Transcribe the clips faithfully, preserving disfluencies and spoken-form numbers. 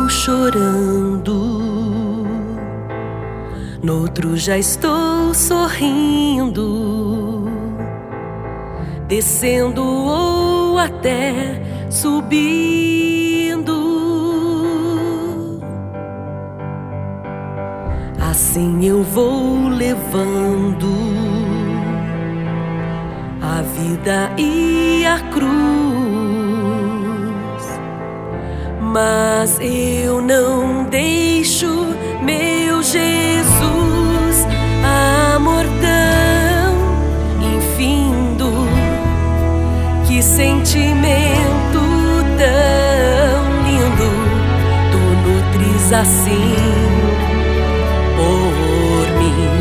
chorando, noutro já estou sorrindo, descendo ou até subindo. Assim eu vou levando a vida e a cruz, mas eu não deixo meu Jesus, amor tão infindo, que sentimento tão lindo, tu nutres assim por mim,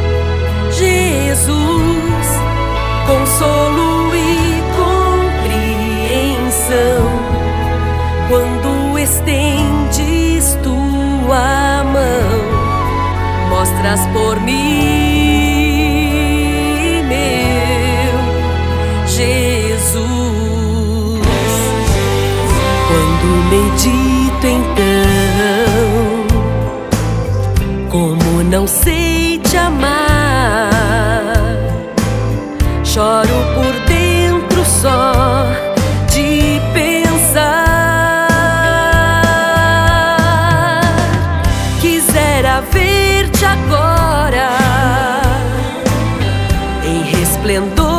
Jesus, consolo e compreensão, quando estendes tua mão, mostras por mim, meu Jesus. Quando medito então, como não sei te amar, choro por dentro só de pensar. Quisera ver-te agora em resplendor